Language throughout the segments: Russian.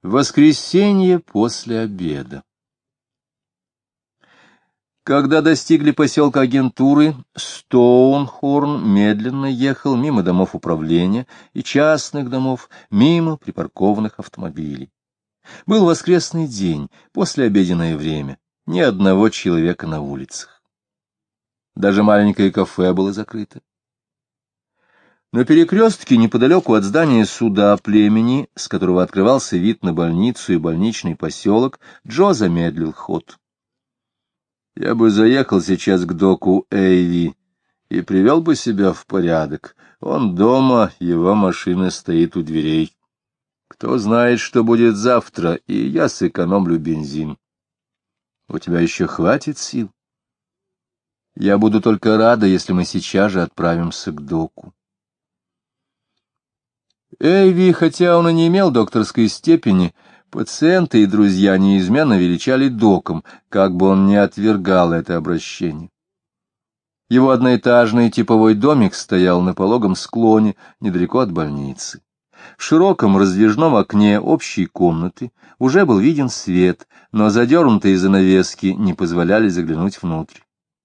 Воскресенье после обеда. Когда достигли поселка агентуры, Стоунхорн медленно ехал мимо домов управления и частных домов, мимо припаркованных автомобилей. Был воскресный день, послеобеденное время, ни одного человека на улицах. Даже маленькое кафе было закрыто. На перекрестке, неподалеку от здания суда племени, с которого открывался вид на больницу и больничный поселок, Джо замедлил ход. «Я бы заехал сейчас к доку Эйви и привел бы себя в порядок. Он дома, его машина стоит у дверей. Кто знает, что будет завтра, и я сэкономлю бензин. У тебя еще хватит сил? Я буду только рада, если мы сейчас же отправимся к доку». Эйви, хотя он и не имел докторской степени, пациенты и друзья неизменно величали доком, как бы он ни отвергал это обращение. Его одноэтажный типовой домик стоял на пологом склоне, недалеко от больницы. В широком раздвижном окне общей комнаты уже был виден свет, но задернутые занавески не позволяли заглянуть внутрь.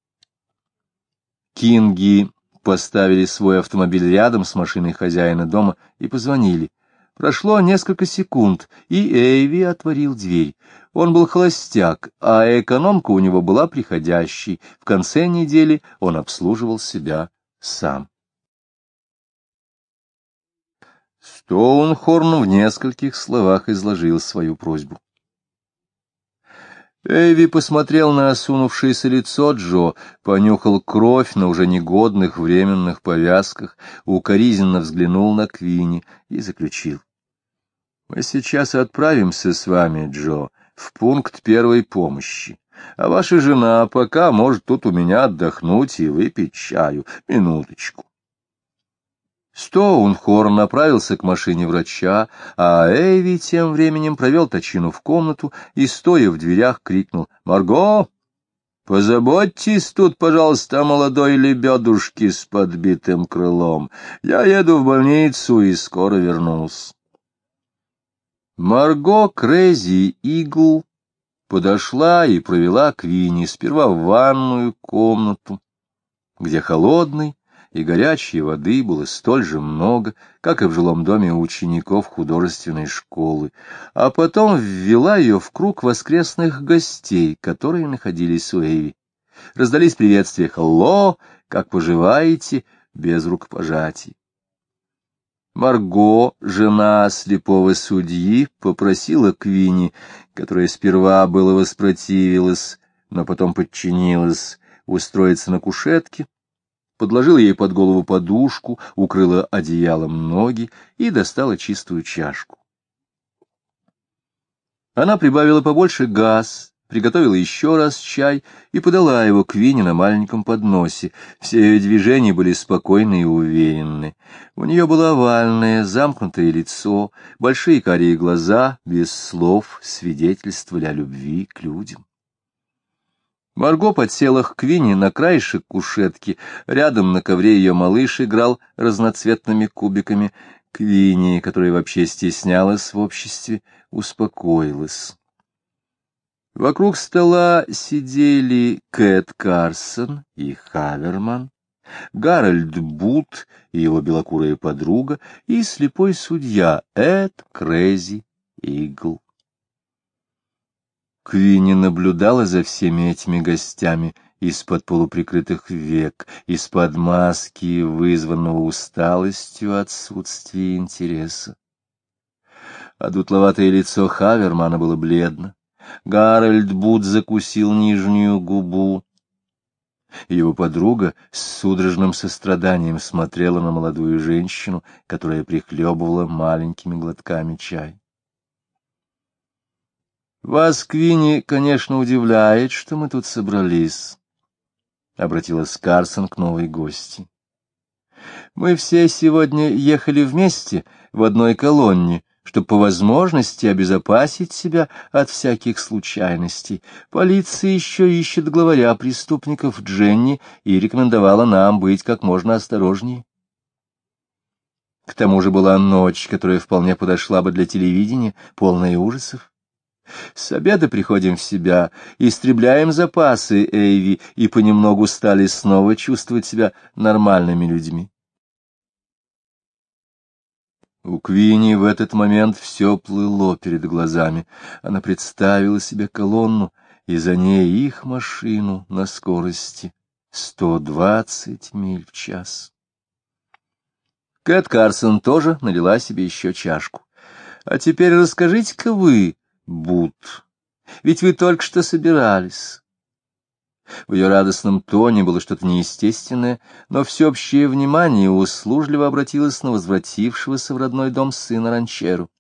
Кинги поставили свой автомобиль рядом с машиной хозяина дома и позвонили. Прошло несколько секунд, и Эйви отворил дверь. Он был холостяк, а экономка у него была приходящей. В конце недели он обслуживал себя сам. Стоунхорн в нескольких словах изложил свою просьбу. Эйви посмотрел на осунувшееся лицо Джо, понюхал кровь на уже негодных временных повязках, укоризненно взглянул на Квинни и заключил: «Мы сейчас отправимся с вами, Джо, в пункт первой помощи, а ваша жена пока может тут у меня отдохнуть и выпить чаю. Минуточку». Стоунхорн направился к машине врача, а Эйви тем временем провел Точину в комнату и, стоя в дверях, крикнул: «Марго, позаботьтесь тут, пожалуйста, о молодой лебедушке с подбитым крылом. Я еду в больницу и скоро вернусь». Марго Крэзи Игл подошла и провела Квинни сперва в ванную комнату, где холодной и горячей воды было столь же много, как и в жилом доме учеников художественной школы, а потом ввела ее в круг воскресных гостей, которые находились у Эйви. Раздались приветствия «Hello», «Как поживаете?» без рукопожатий. Марго, жена слепого судьи, попросила Квинни, которая сперва было воспротивилась, но потом подчинилась, устроиться на кушетке, подложила ей под голову подушку, укрыла одеялом ноги и достала чистую чашку. Она прибавила побольше газ, приготовила еще раз чай и подала его Квинни на маленьком подносе. Все ее движения были спокойны и уверенны. У нее было овальное, замкнутое лицо, большие карие глаза, без слов, свидетельствовали о любви к людям. Марго подсела к Квинни на краешек кушетки, рядом на ковре ее малыш играл разноцветными кубиками. Квинни, которая вообще стеснялась в обществе, успокоилась. Вокруг стола сидели Кэт Карсон и Хаверман, Гарольд Бут и его белокурая подруга, и слепой судья Эд Крэзи Игл. Квинни наблюдала за всеми этими гостями из-под полуприкрытых век, из-под маски, вызванного усталостью отсутствия интереса. А дутловатое лицо Хавермана было бледно. Гарольд Бут закусил нижнюю губу. Его подруга с судорожным состраданием смотрела на молодую женщину, которая прихлебывала маленькими глотками чай. «Вас, Квинни, конечно, удивляет, что мы тут собрались», — обратилась Карсон к новой гости. «Мы все сегодня ехали вместе в одной колонне, чтобы по возможности обезопасить себя от всяких случайностей. Полиция еще ищет главаря преступников Дженни и рекомендовала нам быть как можно осторожнее». К тому же была ночь, которая вполне подошла бы для телевидения, полная ужасов. С обеда приходим в себя, истребляем запасы Эйви и понемногу стали снова чувствовать себя нормальными людьми. У Квинни в этот момент все плыло перед глазами. Она представила себе колонну, и за ней их машину на скорости 120 миль в час. Кэт Карсон тоже налила себе еще чашку. — А теперь расскажите-ка вы, Бут, ведь вы только что собирались. В ее радостном тоне было что-то неестественное, но всеобщее внимание услужливо обратилось на возвратившегося в родной дом сына ранчеру.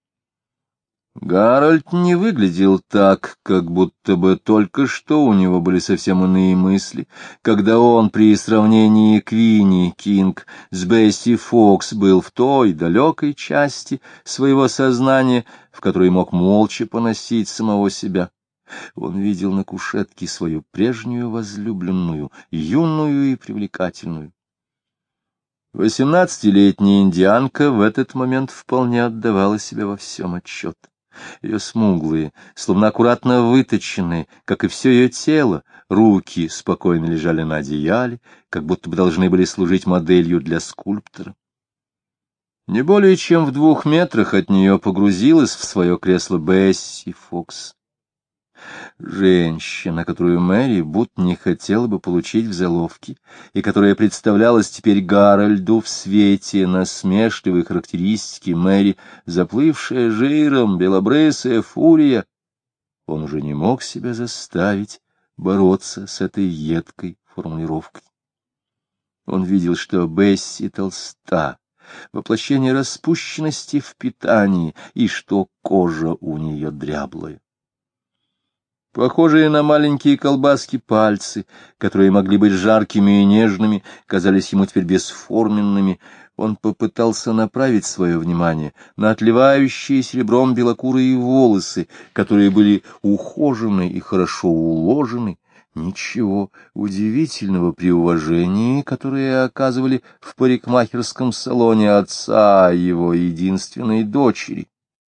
Гарольд не выглядел так, как будто бы только что у него были совсем иные мысли, когда он при сравнении Квинни Кинг с Бесси Фокс был в той далекой части своего сознания, в которой мог молча поносить самого себя. Он видел на кушетке свою прежнюю возлюбленную, юную и привлекательную. 18-летняя индианка в этот момент вполне отдавала себе во всем отчет. Ее смуглые, словно аккуратно выточенные, как и все ее тело, руки спокойно лежали на одеяле, как будто бы должны были служить моделью для скульптора. Не более чем в 2 метрах от нее погрузилась в свое кресло Бесси Фокс. Женщина, которую Мэри будто не хотела бы получить в заловки, и которая представлялась теперь Гарольду в свете насмешливой характеристики Мэри, заплывшая жиром, белобрысая фурия. Он уже не мог себя заставить бороться с этой едкой формулировкой. Он видел, что Бесси толста, воплощение распущенности в питании, и что кожа у нее дряблая. Похожие на маленькие колбаски пальцы, которые могли быть жаркими и нежными, казались ему теперь бесформенными. Он попытался направить свое внимание на отливающие серебром белокурые волосы, которые были ухожены и хорошо уложены. Ничего удивительного при уважении, которое оказывали в парикмахерском салоне отца его единственной дочери.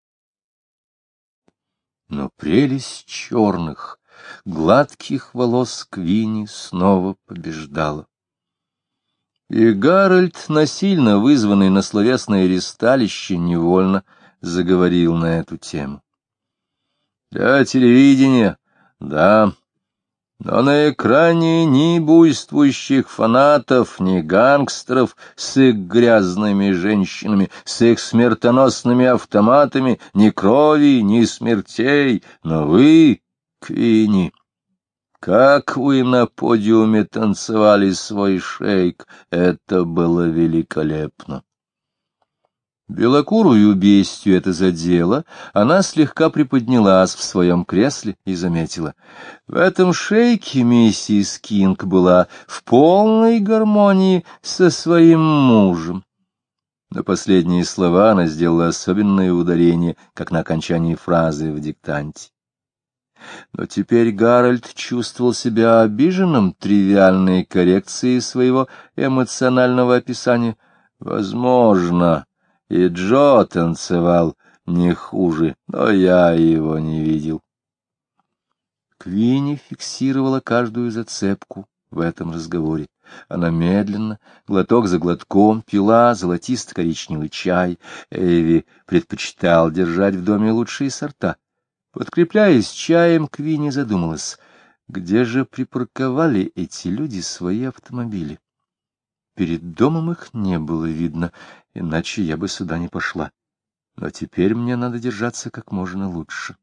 Но прелесть черных, гладких волос Квинни снова побеждала. И Гарольд, насильно вызванный на словесное ристалище, невольно заговорил на эту тему. Для телевидения, да, но на экране ни буйствующих фанатов, ни гангстеров с их грязными женщинами, с их смертоносными автоматами, ни крови, ни смертей. Но вы, Квинни, как вы на подиуме танцевали свой шейк, это было великолепно. Белокурую бестию это задело, она слегка приподнялась в своем кресле и заметила. В этом шейке миссис Кинг была в полной гармонии со своим мужем. На последние слова она сделала особенное ударение, как на окончании фразы в диктанте. Но теперь Гарольд чувствовал себя обиженным тривиальной коррекцией своего эмоционального описания. Возможно, и Джо танцевал не хуже, но я его не видел. Квинни фиксировала каждую зацепку в этом разговоре. Она медленно, глоток за глотком, пила золотисто-коричневый чай. Эви предпочитал держать в доме лучшие сорта. Подкрепляясь чаем, Квинни задумалась, где же припарковали эти люди свои автомобили. Перед домом их не было видно, иначе я бы сюда не пошла. Но теперь мне надо держаться как можно лучше.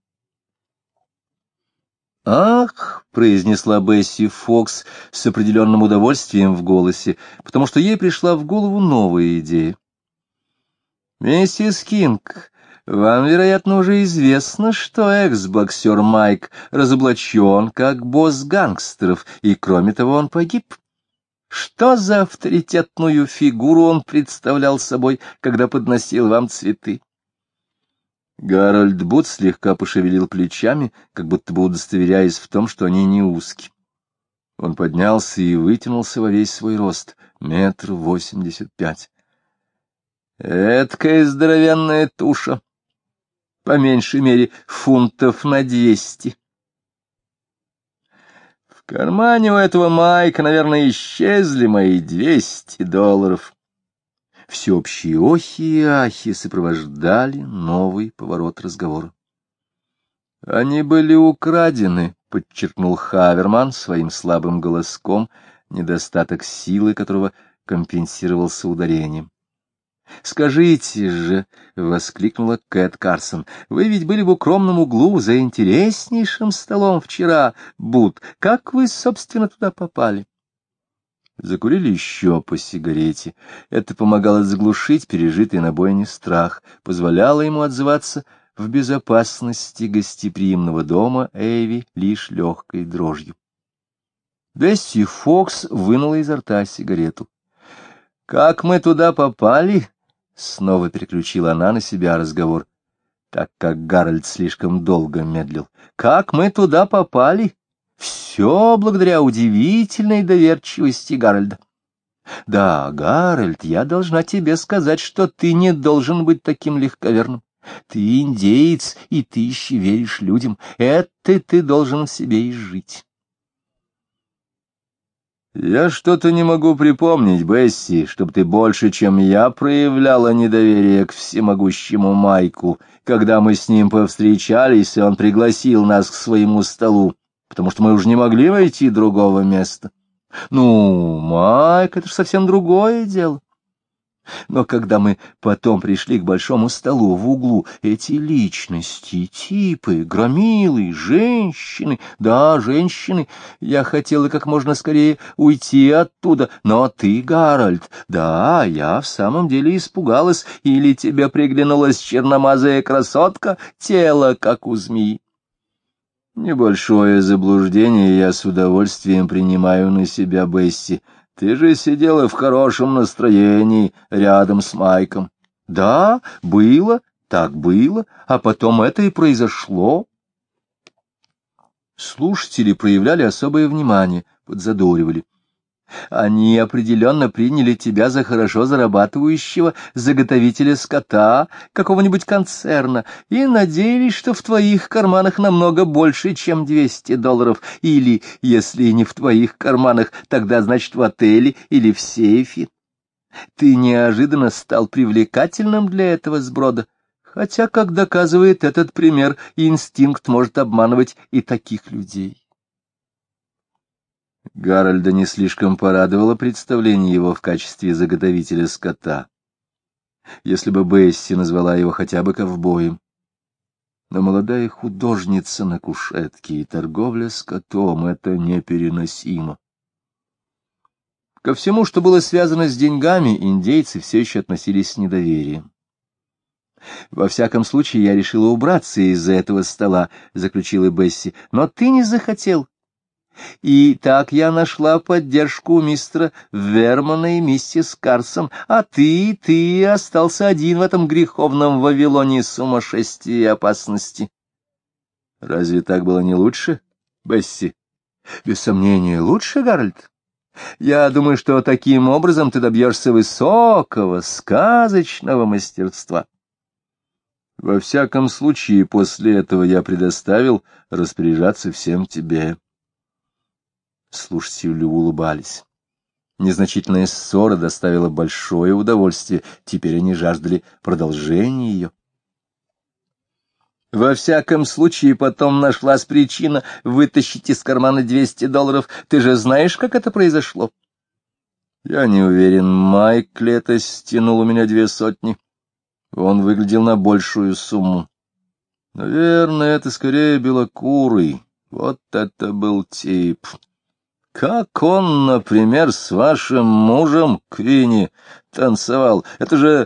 «Ах!» — произнесла Бесси Фокс с определенным удовольствием в голосе, потому что ей пришла в голову новая идея. «Миссис Кинг, вам, вероятно, уже известно, что экс-боксер Майк разоблачен как босс гангстеров, и, кроме того, он погиб. Что за авторитетную фигуру он представлял собой, когда подносил вам цветы?» Гарольд Бут слегка пошевелил плечами, как будто бы удостоверяясь в том, что они не узкие. Он поднялся и вытянулся во весь свой рост, 1,85 м. Эдкая здоровенная туша, по меньшей мере фунтов на 200. В кармане у этого Майка, наверное, исчезли мои $200. Всеобщие охи и ахи сопровождали новый поворот разговора. Они были украдены, — подчеркнул Хаверман своим слабым голоском, недостаток силы которого компенсировался ударением. — Скажите же, — воскликнула Кэт Карсон, — вы ведь были в укромном углу за интереснейшим столом вчера, Бут. Как вы, собственно, туда попали? Закурили еще по сигарете. Это помогало заглушить пережитый на бойне страх, позволяло ему отзываться в безопасности гостеприимного дома Эйви лишь легкой дрожью. Бесси Фокс вынула изо рта сигарету. — Как мы туда попали? — снова переключила она на себя разговор, так как Гарольд слишком долго медлил. — Как мы туда попали? Все благодаря удивительной доверчивости Гарольда. Да, Гарольд, я должна тебе сказать, что ты не должен быть таким легковерным. Ты индеец, и ты еще веришь людям. Это ты должен в себе изжить. Я что-то не могу припомнить, Бесси, чтобы ты больше, чем я, проявляла недоверие к всемогущему Майку, когда мы с ним повстречались, и он пригласил нас к своему столу, потому что мы уже не могли найти другого места. Ну, Майк, это же совсем другое дело. Но когда мы потом пришли к большому столу в углу, эти личности, типы, громилы, женщины, да, женщины, я хотела как можно скорее уйти оттуда, но ты, Гарольд, да, я в самом деле испугалась, или тебе приглянулась черномазая красотка, тело, как у змеи. Небольшое заблуждение я с удовольствием принимаю на себя, Бесси. Ты же сидела в хорошем настроении рядом с Майком. Да, было, так было, а потом это и произошло. Слушатели проявляли особое внимание, подзадоривали. Они определенно приняли тебя за хорошо зарабатывающего заготовителя скота какого-нибудь концерна и надеялись, что в твоих карманах намного больше, чем $200, или, если не в твоих карманах, тогда, значит, в отеле или в сейфе. Ты неожиданно стал привлекательным для этого сброда, хотя, как доказывает этот пример, инстинкт может обманывать и таких людей. Гарольда не слишком порадовало представление его в качестве заготовителя скота, если бы Бесси назвала его хотя бы ковбоем. Но молодая художница на кушетке и торговля скотом — это непереносимо. Ко всему, что было связано с деньгами, индейцы все еще относились с недоверием. «Во всяком случае, я решила убраться из-за этого стола», — заключила Бесси, — «но ты не захотел. И так я нашла поддержку у мистера Вермана и миссис Карсон, а ты остался один в этом греховном Вавилоне сумасшествия и опасности». Разве так было не лучше, Бесси? Без сомнения, лучше, Гарольд. Я думаю, что таким образом ты добьешься высокого, сказочного мастерства. Во всяком случае, после этого я предоставил распоряжаться всем тебе. Слушатели улыбались. Незначительная ссора доставила большое удовольствие, теперь они жаждали продолжения ее. Во всяком случае, потом нашлась причина вытащить из кармана $200. Ты же знаешь, как это произошло? Я не уверен, Майк ли это стянул у меня 200. Он выглядел на большую сумму. Наверное, это скорее белокурый. Вот это был тип. Как он, например, с вашим мужем, Квинни, танцевал? Это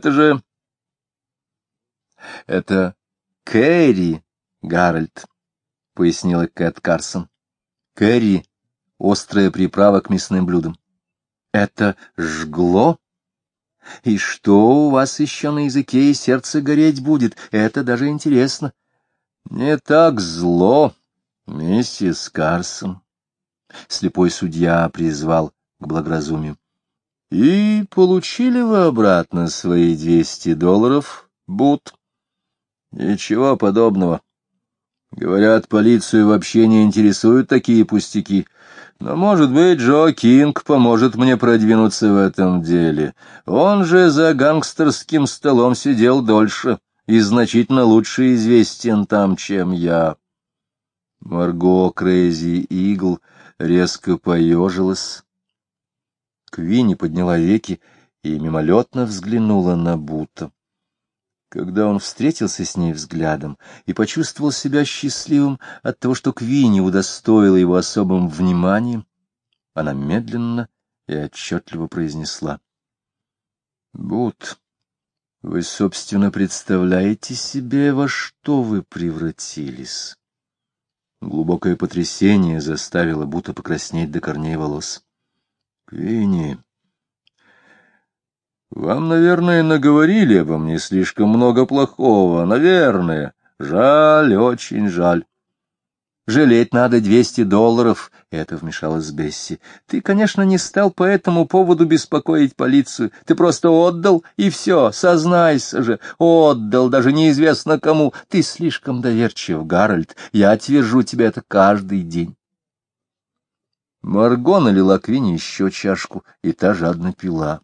Кэрри, Гарольд, — пояснила Кэт Карсон. Кэрри — острая приправа к мясным блюдам. Это жгло? И что у вас еще на языке и сердце гореть будет? Это даже интересно. Не так зло, миссис Карсон. Слепой судья призвал к благоразумию. И получили вы обратно свои $200, Бут? Ничего подобного. Говорят, полицию вообще не интересуют такие пустяки. Но, может быть, Джо Кинг поможет мне продвинуться в этом деле. Он же за гангстерским столом сидел дольше и значительно лучше известен там, чем я. Марго Крейзи Игл резко поежилась. Квинни подняла веки и мимолетно взглянула на Бута. Когда он встретился с ней взглядом и почувствовал себя счастливым от того, что Квинни удостоила его особым вниманием, она медленно и отчетливо произнесла: «Бут, вы, собственно, представляете себе, во что вы превратились?» Глубокое потрясение заставило Бута покраснеть до корней волос. «Квинни, вам, наверное, наговорили обо мне слишком много плохого, наверное. Жаль, очень жаль». «Жалеть надо $200, — это вмешалась Бесси. — Ты, конечно, не стал по этому поводу беспокоить полицию. Ты просто отдал, и все, сознайся же, отдал, даже неизвестно кому. Ты слишком доверчив, Гарольд, я твержу тебе это каждый день». Марго налила Квинни еще чашку, и та жадно пила.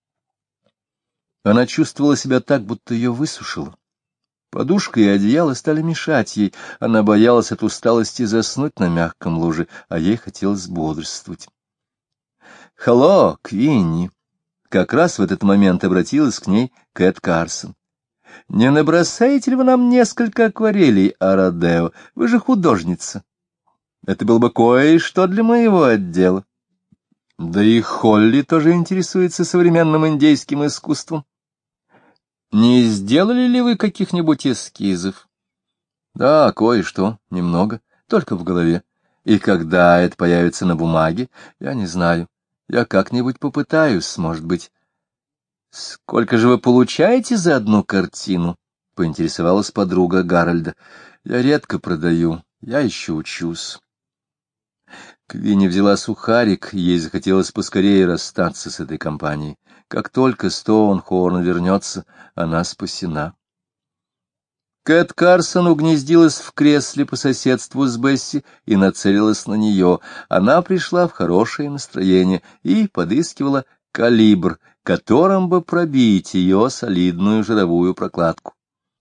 Она чувствовала себя так, будто ее высушило. Подушка и одеяло стали мешать ей, она боялась от усталости заснуть на мягком ложе, а ей хотелось бодрствовать. «Халло, Квинни!» Как раз в этот момент обратилась к ней Кэт Карсон. «Не набросаете ли вы нам несколько акварелей о Родео? Вы же художница. Это было бы кое-что для моего отдела. Да и Холли тоже интересуется современным индейским искусством. Не сделали ли вы каких-нибудь эскизов?» «Да, кое-что, немного, только в голове. И когда это появится на бумаге, я не знаю. Я как-нибудь попытаюсь, может быть». «Сколько же вы получаете за одну картину?» — поинтересовалась подруга Гарольда. «Я редко продаю, я еще учусь». Квинни взяла сухарик, ей захотелось поскорее расстаться с этой компанией. Как только Стоунхорн вернется, она спасена. Кэт Карсон угнездилась в кресле по соседству с Бесси и нацелилась на нее. Она пришла в хорошее настроение и подыскивала калибр, которым бы пробить ее солидную жировую прокладку.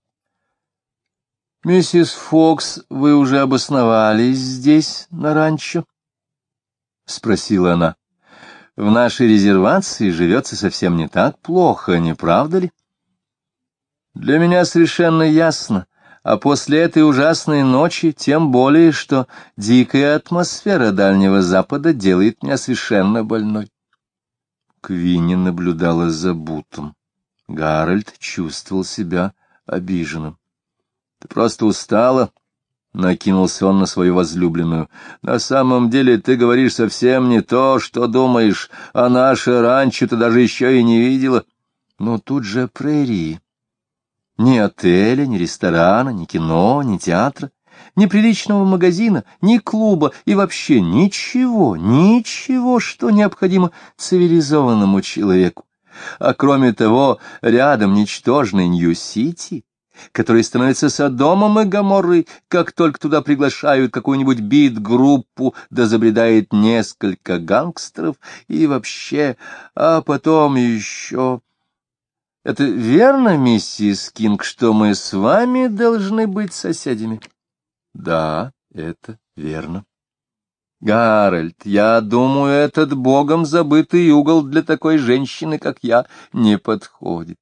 «Миссис Фокс, вы уже обосновались здесь, на ранчо?» — спросила она. «В нашей резервации живется совсем не так плохо, не правда ли?» «Для меня совершенно ясно, а после этой ужасной ночи тем более, что дикая атмосфера Дальнего Запада делает меня совершенно больной». Квинни наблюдала за Бутом. Гарольд чувствовал себя обиженным. «Ты просто устала?» — накинулся он на свою возлюбленную. «На самом деле ты говоришь совсем не то, что думаешь, а наше ранчо ты даже еще и не видела. Но тут же прерии. Ни отеля, ни ресторана, ни кино, ни театра, ни приличного магазина, ни клуба и вообще ничего, ничего, что необходимо цивилизованному человеку. А кроме того, рядом ничтожный Нью-Сити, который становится Содомом и Гоморрой, как только туда приглашают какую-нибудь бит-группу, да забредает несколько гангстеров, и вообще, а потом еще... Это верно, миссис Кинг, что мы с вами должны быть соседями? Да, это верно. Гарольд, я думаю, этот богом забытый угол для такой женщины, как я, не подходит.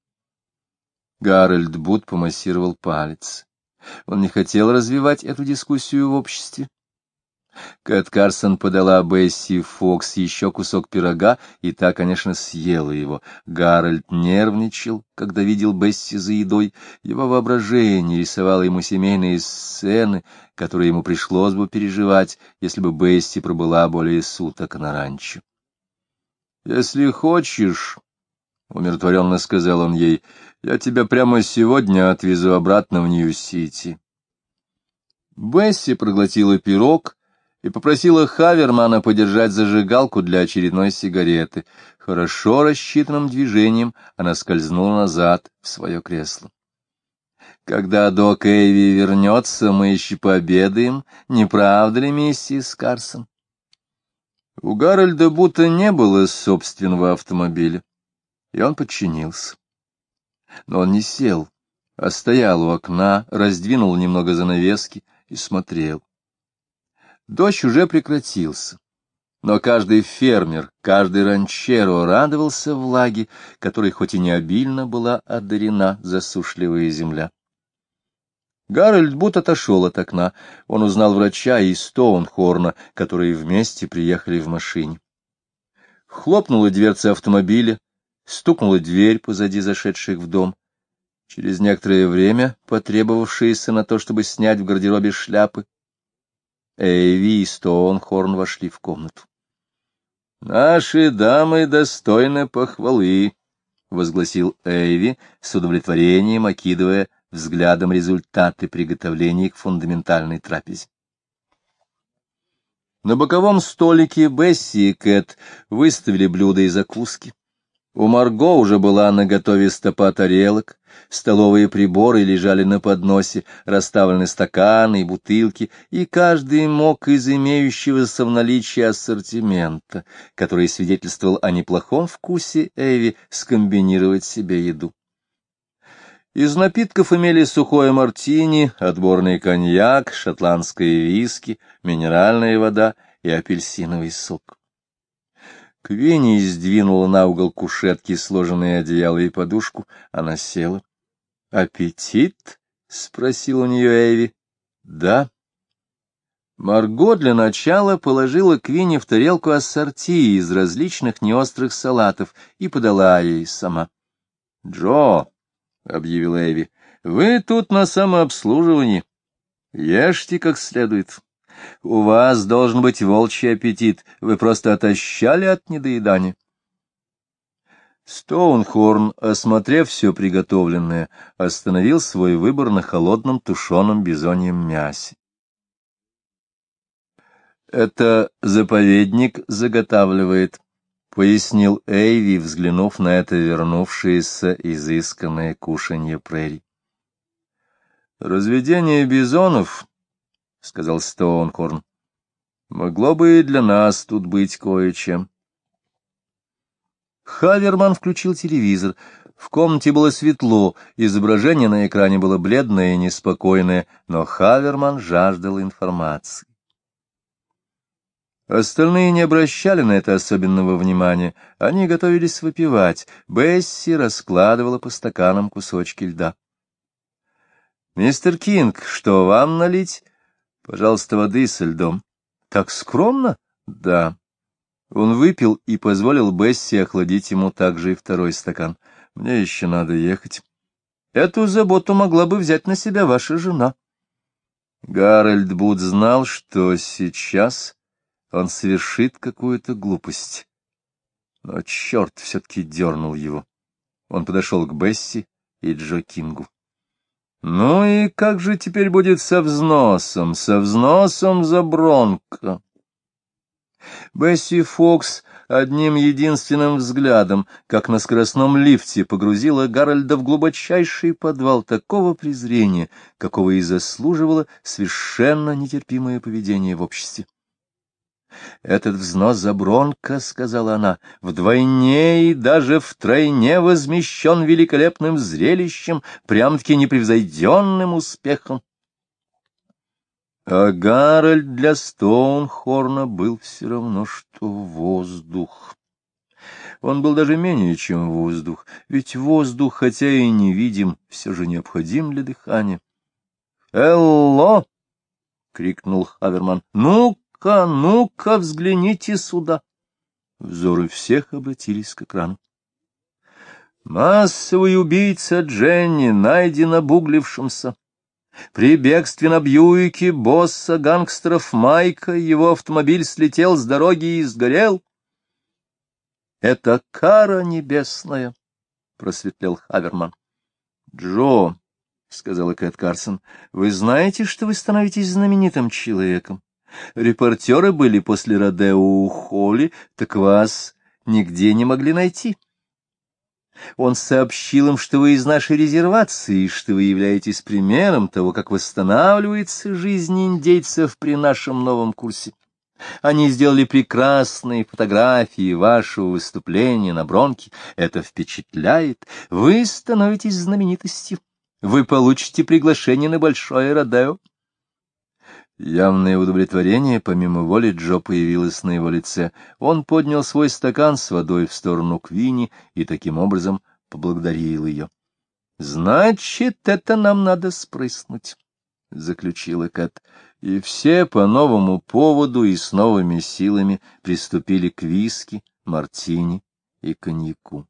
Гарольд Бут помассировал палец. Он не хотел развивать эту дискуссию в обществе. Кэт Карсон подала Бесси Фокс еще кусок пирога, и та, конечно, съела его. Гарольд нервничал, когда видел Бесси за едой. Его воображение рисовало ему семейные сцены, которые ему пришлось бы переживать, если бы Бесси пробыла более суток на ранчо. «Если хочешь, — умиротворенно сказал он ей, — я тебя прямо сегодня отвезу обратно в Нью-Сити». Бесси проглотила пирог и попросила Хавермана подержать зажигалку для очередной сигареты. Хорошо рассчитанным движением она скользнула назад в свое кресло. «Когда док Эйви вернется, мы еще пообедаем, не правда ли, миссис Карсон?» У Гарольда будто не было собственного автомобиля, и он подчинился. Но он не сел, а стоял у окна, раздвинул немного занавески и смотрел. Дождь уже прекратился, но каждый фермер, каждый ранчеро радовался влаге, которой хоть и не обильно была одарена засушливая земля. Гарольд Бут отошел от окна. Он узнал врача из Стоунхорна, которые вместе приехали в машине. Хлопнула дверца автомобиля, стукнула дверь позади зашедших в дом. Через некоторое время, потребовавшееся на то, чтобы снять в гардеробе шляпы, Эйви и Стоунхорн вошли в комнату. — Наши дамы достойны похвалы, — возгласил Эйви, с удовлетворением окидывая взглядом результаты приготовлений к фундаментальной трапезе. На боковом столике Бесси и Кэт выставили блюда и закуски. У Марго уже была наготове стопа тарелок, столовые приборы лежали на подносе, расставлены стаканы и бутылки, и каждый мог из имеющегося в наличии ассортимента, который свидетельствовал о неплохом вкусе Эйви, скомбинировать себе еду. Из напитков имели сухое мартини, отборный коньяк, шотландское виски, минеральная вода и апельсиновый сок. Квинни сдвинула на угол кушетки сложенные одеяло и подушку. Она села. — Аппетит? — спросил у нее Эйви. — Да. Марго для начала положила Квинни в тарелку ассорти из различных неострых салатов и подала ей сама. — Джо, — объявил Эйви, — вы тут на самообслуживании. Ешьте как следует. У вас должен быть волчий аппетит, вы просто отощали от недоедания. Стоунхорн, осмотрев все приготовленное, остановил свой выбор на холодном тушеном бизоньем мясе. — Это заповедник заготавливает, — пояснил Эйви, взглянув на это вернувшееся изысканное кушанье прерий. — Разведение бизонов, — сказал Стоунхорн, — могло бы и для нас тут быть кое-чем. Хаверман включил телевизор. В комнате было светло, изображение на экране было бледное и неспокойное, но Хаверман жаждал информации. Остальные не обращали на это особенного внимания, они готовились выпивать. Бесси раскладывала по стаканам кусочки льда. — Мистер Кинг, что вам налить? — Пожалуйста, воды со льдом. — Так скромно? — Да. Он выпил и позволил Бесси охладить ему также и второй стакан. — Мне еще надо ехать. — Эту заботу могла бы взять на себя ваша жена. Гарольд Бут знал, что сейчас он совершит какую-то глупость. Но черт все-таки дернул его. Он подошел к Бесси и Джо Кингу. — Ну и как же теперь будет со взносом за Бронко? Бесси Фокс одним единственным взглядом, как на скоростном лифте, погрузила Гарольда в глубочайший подвал такого презрения, какого и заслуживало совершенно нетерпимое поведение в обществе. «Этот взнос за Бронко, — сказала она, — вдвойне и даже втройне возмещен великолепным зрелищем, прям-таки непревзойденным успехом». А Гарольд для Стоунхорна был все равно, что воздух. Он был даже менее, чем воздух, ведь воздух, хотя и невидим, все же необходим для дыхания. «Элло!» — крикнул Хаверман. «Ну-ка, ну-ка, взгляните сюда!» Взоры всех обратились к экрану. «Массовый убийца Дженни найден обуглившимся. При бегстве на Бьюике босса гангстеров Майка его автомобиль слетел с дороги и сгорел. — Это кара небесная, — просветлел Хаверман. — Джо, — сказала Кэт Карсон, — вы знаете, что вы становитесь знаменитым человеком. Репортеры были после Родео у Холли, так вас нигде не могли найти. Он сообщил им, что вы из нашей резервации, что вы являетесь примером того, как восстанавливается жизнь индейцев при нашем новом курсе. Они сделали прекрасные фотографии вашего выступления на Бронке. Это впечатляет. Вы становитесь знаменитостью. Вы получите приглашение на большое Родео. Явное удовлетворение, помимо воли, Джо появилось на его лице. Он поднял свой стакан с водой в сторону Квинни и таким образом поблагодарил ее. — Значит, это нам надо спрыснуть, — заключила Кэт. И все по новому поводу и с новыми силами приступили к виски, мартини и коньяку.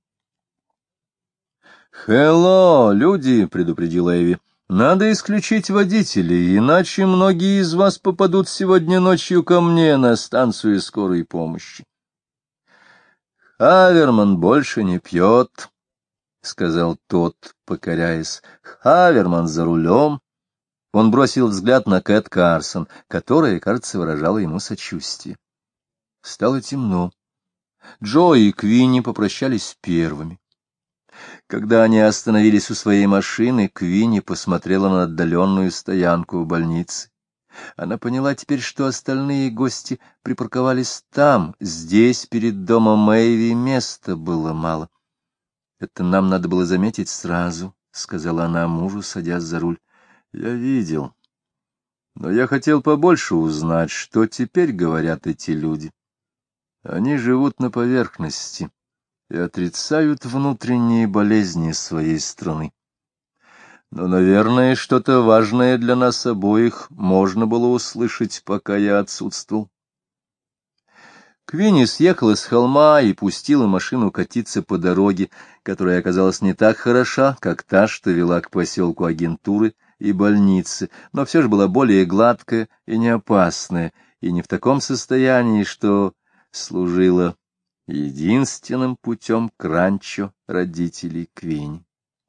«Хелло, люди!» — предупредил Эви. «Надо исключить водителей, иначе многие из вас попадут сегодня ночью ко мне на станцию скорой помощи». «Хаверман больше не пьет», — сказал тот, покоряясь. «Хаверман за рулем». Он бросил взгляд на Кэт Карсон, которая, кажется, выражала ему сочувствие. Стало темно. Джо и Квинни попрощались первыми. Когда они остановились у своей машины, Квинни посмотрела на отдаленную стоянку у больницы. Она поняла теперь, что остальные гости припарковались там, здесь, перед домом Мэйви, места было мало. — Это нам надо было заметить сразу, — сказала она мужу, садясь за руль. — Я видел. Но я хотел побольше узнать, что теперь говорят эти люди. Они живут на поверхности и отрицают внутренние болезни своей страны. Но, наверное, что-то важное для нас обоих можно было услышать, пока я отсутствовал. Квинни съехала с холма и пустила машину катиться по дороге, которая оказалась не так хороша, как та, что вела к поселку Агентуры и больнице, но все же была более гладкая и не опасная, и не в таком состоянии, что служила единственным путем к ранчо родителей Квинни.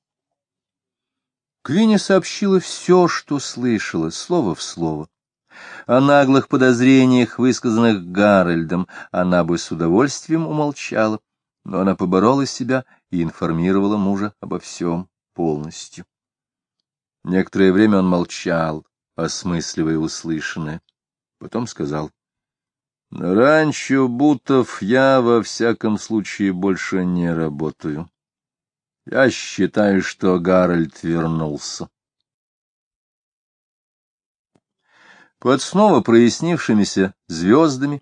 Квинни сообщила все, что слышала, слово в слово. О наглых подозрениях, высказанных Гарольдом, она бы с удовольствием умолчала, но она поборола себя и информировала мужа обо всем полностью. Некоторое время он молчал, осмысливая услышанное. Потом сказал: — На ранчо Бутов я, во всяком случае, больше не работаю. Я считаю, что Гарольд вернулся. Под снова прояснившимися звездами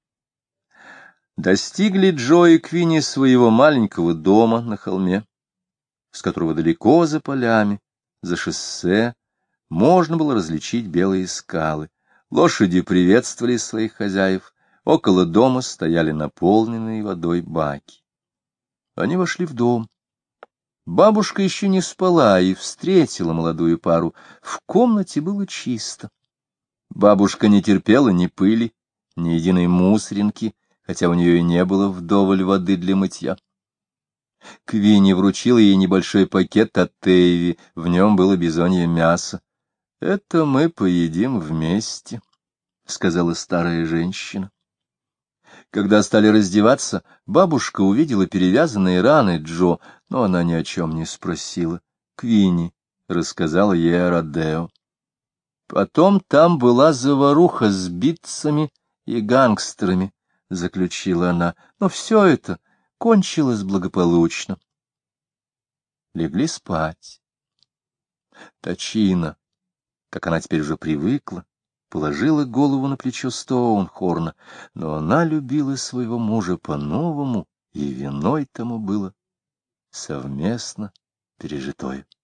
достигли Джо и Квинни своего маленького дома на холме, с которого далеко за полями, за шоссе, можно было различить белые скалы. Лошади приветствовали своих хозяев, около дома стояли наполненные водой баки. Они вошли в дом. Бабушка еще не спала и встретила молодую пару. В комнате было чисто. Бабушка не терпела ни пыли, ни единой мусоринки, хотя у нее и не было вдоволь воды для мытья. Квинни вручила ей небольшой пакет от Эйви, в нем было бизонье мясо. — Это мы поедим вместе, — сказала старая женщина. Когда стали раздеваться, бабушка увидела перевязанные раны Джо, но она ни о чем не спросила. Квинни рассказала ей о Родео. Потом там была заваруха с битцами и гангстерами, — заключила она, — но все это кончилось благополучно. Легли спать. Тачина, как она теперь уже привыкла, положила голову на плечо Стоунхорна, но она любила своего мужа по-новому, и виной тому было совместно пережитое.